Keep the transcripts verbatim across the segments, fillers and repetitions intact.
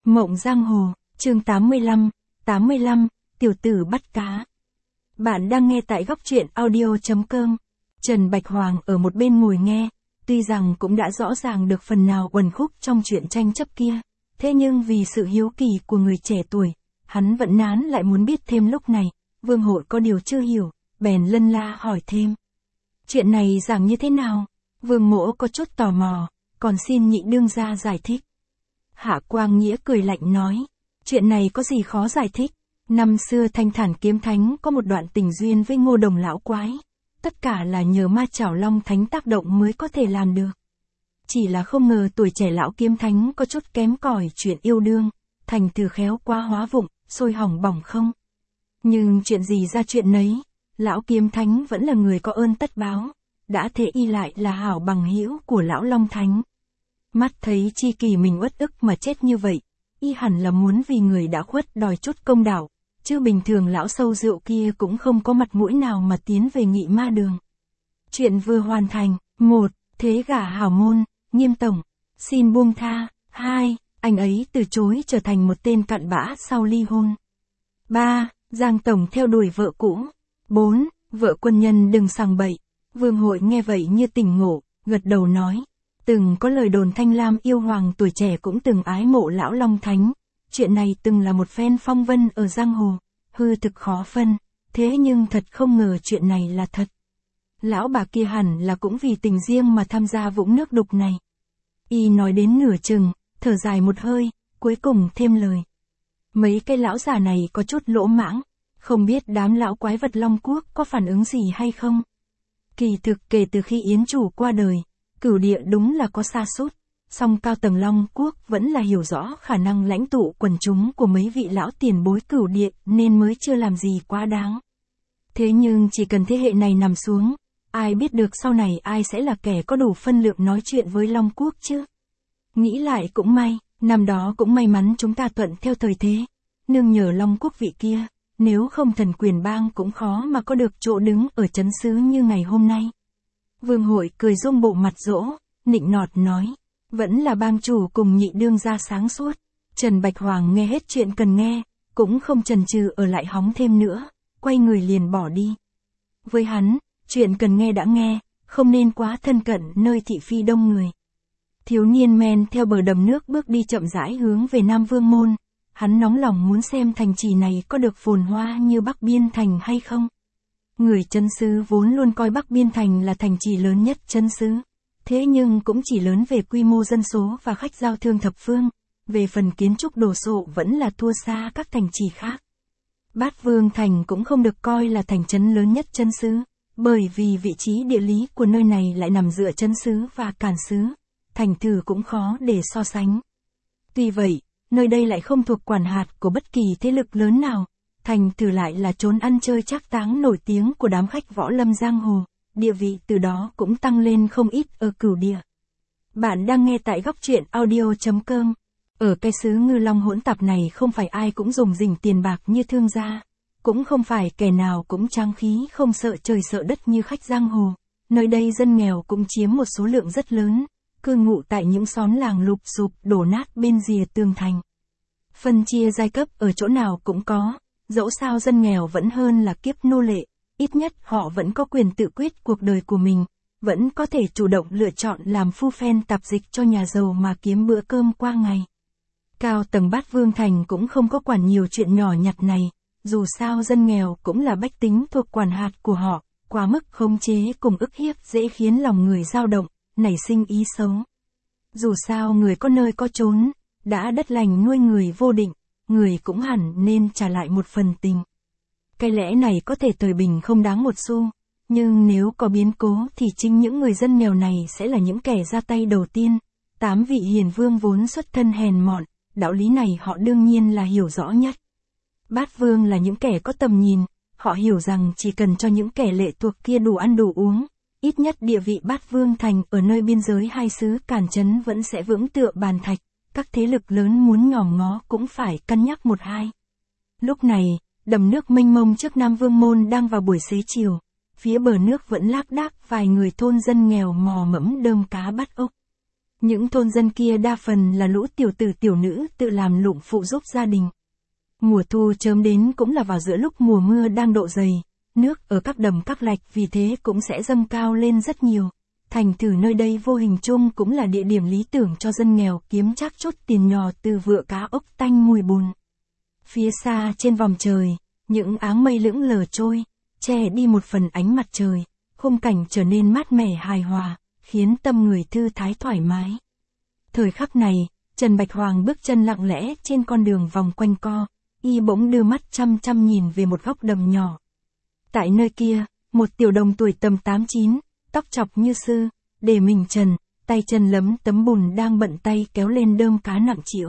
Mộng giang hồ, chương tám mươi lăm, tám mươi lăm, tiểu tử bắt cá. Bạn đang nghe tại góc truyện audio chấm com. Trần Bạch Hoàng ở một bên ngồi nghe, tuy rằng cũng đã rõ ràng được phần nào uẩn khúc trong chuyện tranh chấp kia, thế nhưng vì sự hiếu kỳ của người trẻ tuổi, hắn vẫn nán lại muốn biết thêm. Lúc này, Vương Hội có điều chưa hiểu, bèn lân la hỏi thêm. Chuyện này giảng như thế nào? Vương Mỗ có chút tò mò, còn xin nhị đương gia giải thích. Hạ Quang Nghĩa cười lạnh nói, chuyện này có gì khó giải thích. Năm xưa Thanh Thản Kiếm Thánh có một đoạn tình duyên với Ngô Đồng lão quái, tất cả là nhờ ma chảo Long Thánh tác động mới có thể làm được. Chỉ là không ngờ tuổi trẻ lão Kiếm Thánh có chút kém cỏi chuyện yêu đương, thành thử khéo quá hóa vụng, sôi hỏng bỏng không. Nhưng chuyện gì ra chuyện nấy, lão Kiếm Thánh vẫn là người có ơn tất báo, đã thế y lại là hảo bằng hữu của lão Long Thánh. Mắt thấy chi kỷ mình uất ức mà chết như vậy, y hẳn là muốn vì người đã khuất đòi chút công đạo, chứ bình thường lão sâu rượu kia cũng không có mặt mũi nào mà tiến về nghị ma đường. Chuyện vừa hoàn thành, một, thế gả hảo môn, Nghiêm tổng, xin buông tha. Hai, anh ấy từ chối trở thành một tên cặn bã sau ly hôn. Ba, Giang tổng theo đuổi vợ cũ. Bốn, vợ quân nhân đừng sằng bậy. Vương Hội nghe vậy như tỉnh ngộ, gật đầu nói. Từng có lời đồn Thanh Lam yêu hoàng tuổi trẻ cũng từng ái mộ lão Long Thánh. Chuyện này từng là một phen phong vân ở giang hồ, hư thực khó phân, thế nhưng thật không ngờ chuyện này là thật. Lão bà kia hẳn là cũng vì tình riêng mà tham gia vũng nước đục này. Y nói đến nửa chừng, thở dài một hơi, cuối cùng thêm lời. Mấy cái lão già này có chút lỗ mãng, không biết đám lão quái vật Long Quốc có phản ứng gì hay không. Kỳ thực kể từ khi Yến chủ qua đời, Cửu Địa đúng là có sa sút, song cao tầng Long Quốc vẫn là hiểu rõ khả năng lãnh tụ quần chúng của mấy vị lão tiền bối Cửu Địa nên mới chưa làm gì quá đáng. Thế nhưng chỉ cần thế hệ này nằm xuống, ai biết được sau này ai sẽ là kẻ có đủ phân lượng nói chuyện với Long Quốc chứ. Nghĩ lại cũng may, năm đó cũng may mắn chúng ta thuận theo thời thế, nương nhờ Long Quốc vị kia, nếu không thần quyền bang cũng khó mà có được chỗ đứng ở trấn xứ như ngày hôm nay. Vương Hội cười rung bộ mặt dỗ, nịnh nọt nói, vẫn là bang chủ cùng nhị đương gia sáng suốt. Trần Bạch Hoàng nghe hết chuyện cần nghe, cũng không chần chừ ở lại hóng thêm nữa, quay người liền bỏ đi. Với hắn, chuyện cần nghe đã nghe, không nên quá thân cận nơi thị phi đông người. Thiếu niên men theo bờ đầm nước bước đi chậm rãi hướng về Nam Vương Môn, hắn nóng lòng muốn xem thành trì này có được phồn hoa như Bắc Biên Thành hay không. Người trấn xứ vốn luôn coi Bắc Biên Thành là thành trì lớn nhất trấn xứ, thế nhưng cũng chỉ lớn về quy mô dân số và khách giao thương thập phương, về phần kiến trúc đồ sộ vẫn là thua xa các thành trì khác. Bát Vương Thành cũng không được coi là thành trấn lớn nhất trấn xứ, bởi vì vị trí địa lý của nơi này lại nằm giữa trấn xứ và càn xứ, thành thử cũng khó để so sánh. Tuy vậy, nơi đây lại không thuộc quản hạt của bất kỳ thế lực lớn nào, thành thử lại là chốn ăn chơi trác táng nổi tiếng của đám khách võ lâm giang hồ, địa vị từ đó cũng tăng lên không ít ở Cửu Địa. Bạn đang nghe tại góc truyện audio chấm com. Ở cái xứ Ngư Long hỗn tạp này không phải ai cũng dùng rình tiền bạc như thương gia, cũng không phải kẻ nào cũng trang khí không sợ trời sợ đất như khách giang hồ. Nơi đây dân nghèo cũng chiếm một số lượng rất lớn, cư ngụ tại những xóm làng lụp xụp đổ nát bên rìa tường thành. Phân chia giai cấp ở chỗ nào cũng có, dẫu sao dân nghèo vẫn hơn là kiếp nô lệ, ít nhất họ vẫn có quyền tự quyết cuộc đời của mình, vẫn có thể chủ động lựa chọn làm phu phen tạp dịch cho nhà giàu mà kiếm bữa cơm qua ngày. Cao tầng Bát Vương Thành cũng không có quản nhiều chuyện nhỏ nhặt này, dù sao dân nghèo cũng là bách tính thuộc quản hạt của họ, quá mức khống chế cùng ức hiếp dễ khiến lòng người dao động, nảy sinh ý xấu. Dù sao người có nơi có chốn, đã đất lành nuôi người vô định, người cũng hẳn nên trả lại một phần tình. Cái lẽ này có thể thời bình không đáng một xu, nhưng nếu có biến cố thì chính những người dân nghèo này sẽ là những kẻ ra tay đầu tiên. Tám vị hiền vương vốn xuất thân hèn mọn, đạo lý này họ đương nhiên là hiểu rõ nhất. Bát vương là những kẻ có tầm nhìn, họ hiểu rằng chỉ cần cho những kẻ lệ thuộc kia đủ ăn đủ uống, ít nhất địa vị Bát Vương Thành ở nơi biên giới hai xứ Càn Trấn vẫn sẽ vững tựa bàn thạch, các thế lực lớn muốn nhòm ngó cũng phải cân nhắc một hai. Lúc này, đầm nước mênh mông trước Nam Vương Môn đang vào buổi xế chiều, phía bờ nước vẫn lác đác vài người thôn dân nghèo mò mẫm đơm cá bắt ốc. Những thôn dân kia đa phần là lũ tiểu tử tiểu nữ tự làm lụng phụ giúp gia đình. Mùa thu chớm đến cũng là vào giữa lúc mùa mưa đang độ dày, nước ở các đầm các lạch vì thế cũng sẽ dâng cao lên rất nhiều. Thành thử nơi đây vô hình chung cũng là địa điểm lý tưởng cho dân nghèo kiếm trác chút tiền nhỏ từ vựa cá ốc tanh mùi bùn. Phía xa trên vòm trời, những áng mây lững lờ trôi, che đi một phần ánh mặt trời, khung cảnh trở nên mát mẻ hài hòa, khiến tâm người thư thái thoải mái. Thời khắc này, Trần Bạch Hoàng bước chân lặng lẽ trên con đường vòng quanh co, y bỗng đưa mắt chăm chăm nhìn về một góc đầm nhỏ. Tại nơi kia, một tiểu đồng tuổi tầm tám chín, tóc chọc như sư, để mình trần, tay chân lấm tấm bùn đang bận tay kéo lên đơm cá nặng trĩu.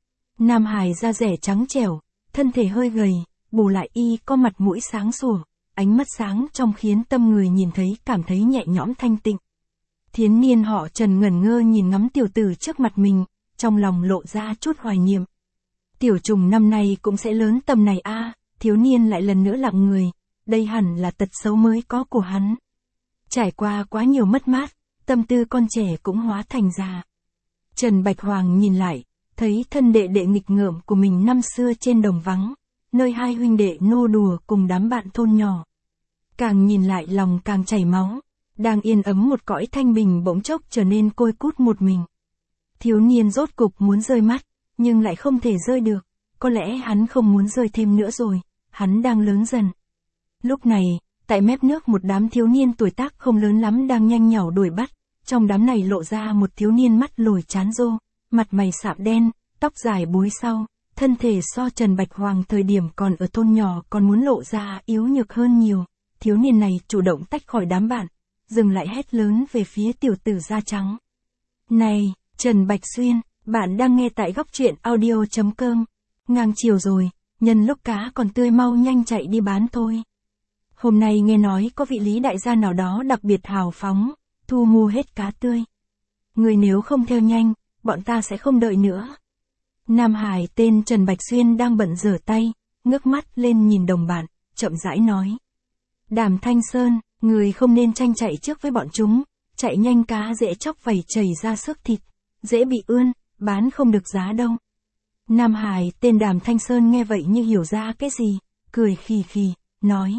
Nam Hải da rẻ trắng trẻo, thân thể hơi gầy, bù lại y có mặt mũi sáng sủa, ánh mắt sáng trong khiến tâm người nhìn thấy cảm thấy nhẹ nhõm thanh tịnh. Thiến niên họ Trần ngẩn ngơ nhìn ngắm tiểu tử trước mặt mình, trong lòng lộ ra chút hoài niệm. Tiểu trùng năm nay cũng sẽ lớn tầm này a, à, thiếu niên lại lần nữa lặng người, đây hẳn là tật xấu mới có của hắn. Trải qua quá nhiều mất mát, tâm tư con trẻ cũng hóa thành già. Trần Bạch Hoàng nhìn lại, thấy thân đệ đệ nghịch ngợm của mình năm xưa trên đồng vắng, nơi hai huynh đệ nô đùa cùng đám bạn thôn nhỏ. Càng nhìn lại lòng càng chảy máu, đang yên ấm một cõi thanh bình bỗng chốc trở nên côi cút một mình. Thiếu niên rốt cục muốn rơi mắt, nhưng lại không thể rơi được, có lẽ hắn không muốn rơi thêm nữa rồi, hắn đang lớn dần. Lúc này, tại mép nước một đám thiếu niên tuổi tác không lớn lắm đang nhanh nhảu đuổi bắt, trong đám này lộ ra một thiếu niên mắt lồi chán rô, mặt mày sạm đen, tóc dài búi sau, thân thể so Trần Bạch Hoàng thời điểm còn ở thôn nhỏ còn muốn lộ ra yếu nhược hơn nhiều. Thiếu niên này chủ động tách khỏi đám bạn, dừng lại hét lớn về phía tiểu tử da trắng. Này, Trần Bạch Xuyên, bạn đang nghe tại góc truyện audio chấm com. Ngang chiều rồi, nhân lúc cá còn tươi mau nhanh chạy đi bán thôi. Hôm nay nghe nói có vị lý đại gia nào đó đặc biệt hào phóng, thu mua hết cá tươi. Người nếu không theo nhanh, bọn ta sẽ không đợi nữa. Nam Hải tên Trần Bạch Xuyên đang bận rửa tay, ngước mắt lên nhìn đồng bạn, chậm rãi nói. Đàm Thanh Sơn, người không nên tranh chạy trước với bọn chúng, chạy nhanh cá dễ chóc vẩy chảy ra xước thịt, dễ bị ươn, bán không được giá đâu. Nam Hải tên Đàm Thanh Sơn nghe vậy như hiểu ra cái gì, cười khì khì, nói.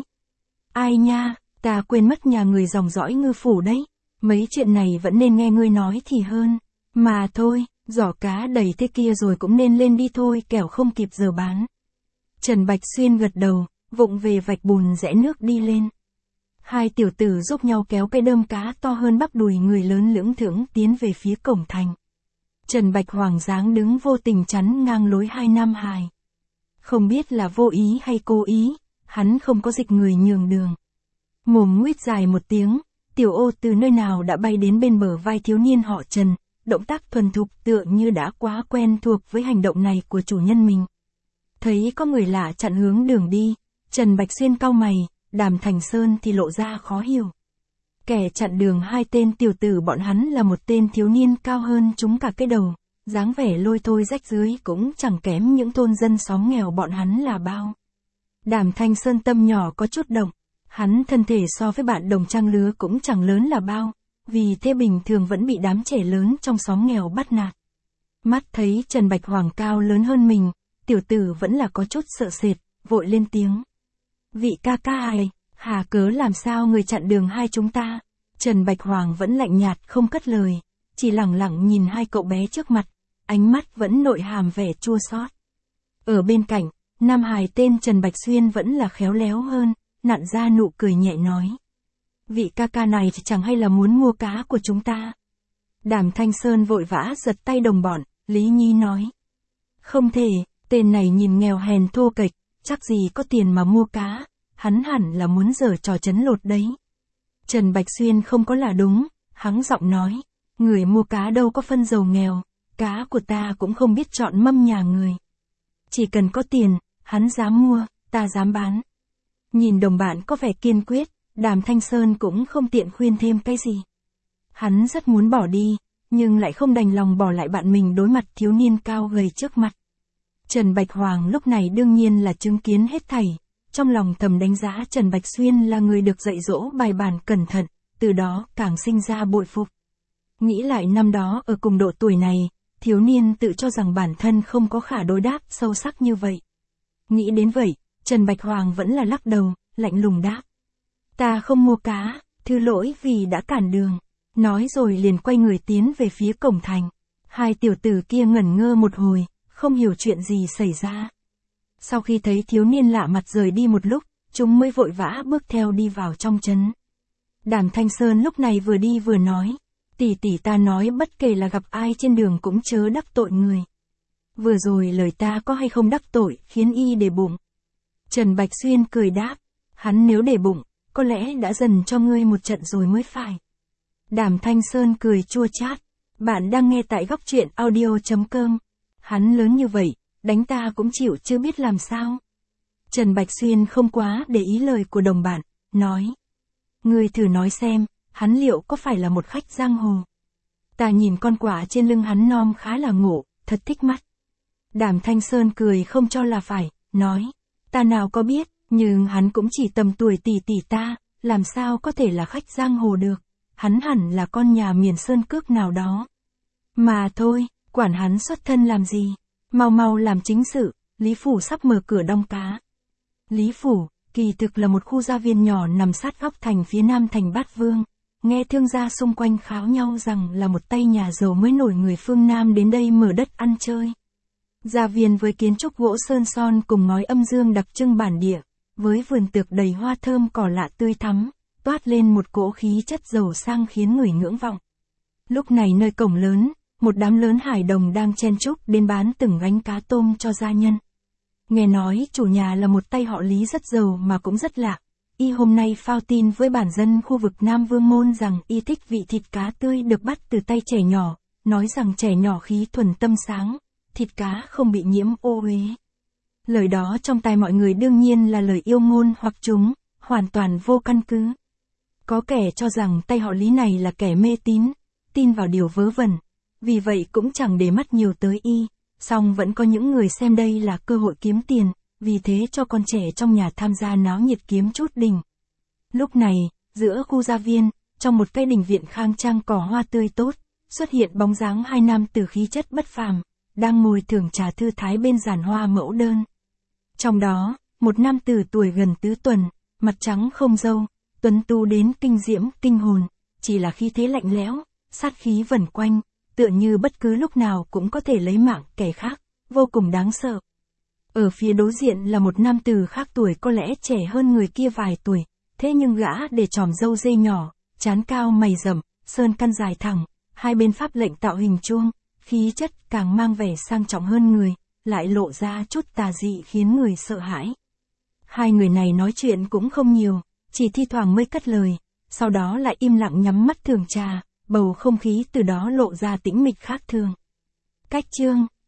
Ai nha, ta quên mất nhà người dòng dõi ngư phủ đấy, mấy chuyện này vẫn nên nghe ngươi nói thì hơn. Mà thôi, giỏ cá đầy thế kia rồi cũng nên lên đi thôi kẻo không kịp giờ bán. Trần Bạch Xuyên gật đầu, vụng về vạch bùn rẽ nước đi lên. Hai tiểu tử giúp nhau kéo cái đơm cá to hơn bắp đùi người lớn lưỡng thưởng tiến về phía cổng thành. Trần Bạch Hoàng dáng đứng vô tình chắn ngang lối hai Nam Hải. Không biết là vô ý hay cố ý, hắn không có dịch người nhường đường. Mồm nguýt dài một tiếng, tiểu ô từ nơi nào đã bay đến bên bờ vai thiếu niên họ Trần, động tác thuần thục tựa như đã quá quen thuộc với hành động này của chủ nhân mình. Thấy có người lạ chặn hướng đường đi, Trần Bạch Xuyên cau mày, Đàm Thành Sơn thì lộ ra khó hiểu. Kẻ chặn đường hai tên tiểu tử bọn hắn là một tên thiếu niên cao hơn chúng cả cái đầu, dáng vẻ lôi thôi rách rưới cũng chẳng kém những thôn dân xóm nghèo bọn hắn là bao. Đàm Thanh Sơn tâm nhỏ có chút động, hắn thân thể so với bạn đồng trang lứa cũng chẳng lớn là bao, vì thế bình thường vẫn bị đám trẻ lớn trong xóm nghèo bắt nạt. Mắt thấy Trần Bạch Hoàng cao lớn hơn mình, tiểu tử vẫn là có chút sợ sệt, vội lên tiếng. Vị ca ca ai, hà cớ làm sao người chặn đường hai chúng ta? Trần Bạch Hoàng vẫn lạnh nhạt không cất lời, chỉ lẳng lặng nhìn hai cậu bé trước mặt, ánh mắt vẫn nội hàm vẻ chua xót. Ở bên cạnh, Nam Hải tên Trần Bạch Xuyên vẫn là khéo léo hơn, nặn ra nụ cười nhẹ nói. Vị ca ca này thì chẳng hay là muốn mua cá của chúng ta. Đàm Thanh Sơn vội vã giật tay đồng bọn, Lý Nhi nói. Không thể, tên này nhìn nghèo hèn thô kệch, chắc gì có tiền mà mua cá, hắn hẳn là muốn giở trò trấn lột đấy. Trần Bạch Xuyên không có là đúng, hắng giọng nói, người mua cá đâu có phân giàu nghèo, cá của ta cũng không biết chọn mâm nhà người. Chỉ cần có tiền, hắn dám mua, ta dám bán. Nhìn đồng bạn có vẻ kiên quyết, Đàm Thanh Sơn cũng không tiện khuyên thêm cái gì. Hắn rất muốn bỏ đi, nhưng lại không đành lòng bỏ lại bạn mình đối mặt thiếu niên cao gầy trước mặt. Trần Bạch Hoàng lúc này đương nhiên là chứng kiến hết thảy, trong lòng thầm đánh giá Trần Bạch Xuyên là người được dạy dỗ bài bản cẩn thận, từ đó càng sinh ra bội phục. Nghĩ lại năm đó ở cùng độ tuổi này, thiếu niên tự cho rằng bản thân không có khả đối đáp sâu sắc như vậy. Nghĩ đến vậy, Trần Bạch Hoàng vẫn là lắc đầu, lạnh lùng đáp. Ta không mua cá, thứ lỗi vì đã cản đường. Nói rồi liền quay người tiến về phía cổng thành. Hai tiểu tử kia ngẩn ngơ một hồi, không hiểu chuyện gì xảy ra. Sau khi thấy thiếu niên lạ mặt rời đi một lúc, chúng mới vội vã bước theo đi vào trong trấn. Đàm Thanh Sơn lúc này vừa đi vừa nói. Tỷ tỷ ta nói bất kể là gặp ai trên đường cũng chớ đắc tội người. Vừa rồi lời ta có hay không đắc tội khiến y để bụng. Trần Bạch Xuyên cười đáp. Hắn nếu để bụng, có lẽ đã dần cho ngươi một trận rồi mới phải. Đàm Thanh Sơn cười chua chát. Bạn đang nghe tại góc truyện audio chấm com. Hắn lớn như vậy, đánh ta cũng chịu chưa biết làm sao. Trần Bạch Xuyên không quá để ý lời của đồng bạn, nói. Ngươi thử nói xem, hắn liệu có phải là một khách giang hồ? Ta nhìn con quả trên lưng hắn nom khá là ngộ, thật thích mắt. Đàm Thanh Sơn cười không cho là phải, nói. Ta nào có biết, nhưng hắn cũng chỉ tầm tuổi tỷ tỷ ta, làm sao có thể là khách giang hồ được. Hắn hẳn là con nhà miền sơn cước nào đó. Mà thôi, quản hắn xuất thân làm gì. Mau mau làm chính sự, Lý Phủ sắp mở cửa đong cá. Lý Phủ, kỳ thực là một khu gia viên nhỏ nằm sát góc thành phía nam thành Bát Vương. Nghe thương gia xung quanh kháo nhau rằng là một tay nhà giàu mới nổi người phương Nam đến đây mở đất ăn chơi. Gia viên với kiến trúc gỗ sơn son cùng ngói âm dương đặc trưng bản địa, với vườn tược đầy hoa thơm cỏ lạ tươi thắm, toát lên một cỗ khí chất giàu sang khiến người ngưỡng vọng. Lúc này nơi cổng lớn, một đám lớn hải đồng đang chen chúc đến bán từng gánh cá tôm cho gia nhân. Nghe nói chủ nhà là một tay họ Lý rất giàu mà cũng rất lạ. Y hôm nay phao tin với bản dân khu vực Nam Vương Môn rằng y thích vị thịt cá tươi được bắt từ tay trẻ nhỏ, nói rằng trẻ nhỏ khí thuần tâm sáng, thịt cá không bị nhiễm ô uế. Lời đó trong tai mọi người đương nhiên là lời yêu ngôn hoặc chúng, hoàn toàn vô căn cứ. Có kẻ cho rằng tay họ Lý này là kẻ mê tín, tin vào điều vớ vẩn, vì vậy cũng chẳng để mắt nhiều tới y, song vẫn có những người xem đây là cơ hội kiếm tiền, vì thế cho con trẻ trong nhà tham gia náo nhiệt kiếm chút đỉnh. Lúc này, giữa khu gia viên, trong một cái đình viện khang trang cỏ hoa tươi tốt, xuất hiện bóng dáng hai nam tử khí chất bất phàm, đang ngồi thưởng trà thư thái bên giàn hoa mẫu đơn. Trong đó, một nam tử tuổi gần tứ tuần, mặt trắng không râu, tuấn tu đến kinh diễm kinh hồn, chỉ là khí thế lạnh lẽo, sát khí vẩn quanh, tựa như bất cứ lúc nào cũng có thể lấy mạng kẻ khác, vô cùng đáng sợ. Ở phía đối diện là một nam tử khác tuổi có lẽ trẻ hơn người kia vài tuổi, thế nhưng gã để tròm râu dây nhỏ, trán cao mày rậm, sơn căn dài thẳng, hai bên pháp lệnh tạo hình chuông, khí chất càng mang vẻ sang trọng hơn người, lại lộ ra chút tà dị khiến người sợ hãi. Hai người này nói chuyện cũng không nhiều, chỉ thi thoảng mới cất lời, sau đó lại im lặng nhắm mắt thưởng trà, bầu không khí từ đó lộ ra tĩnh mịch khác thường. Cách chương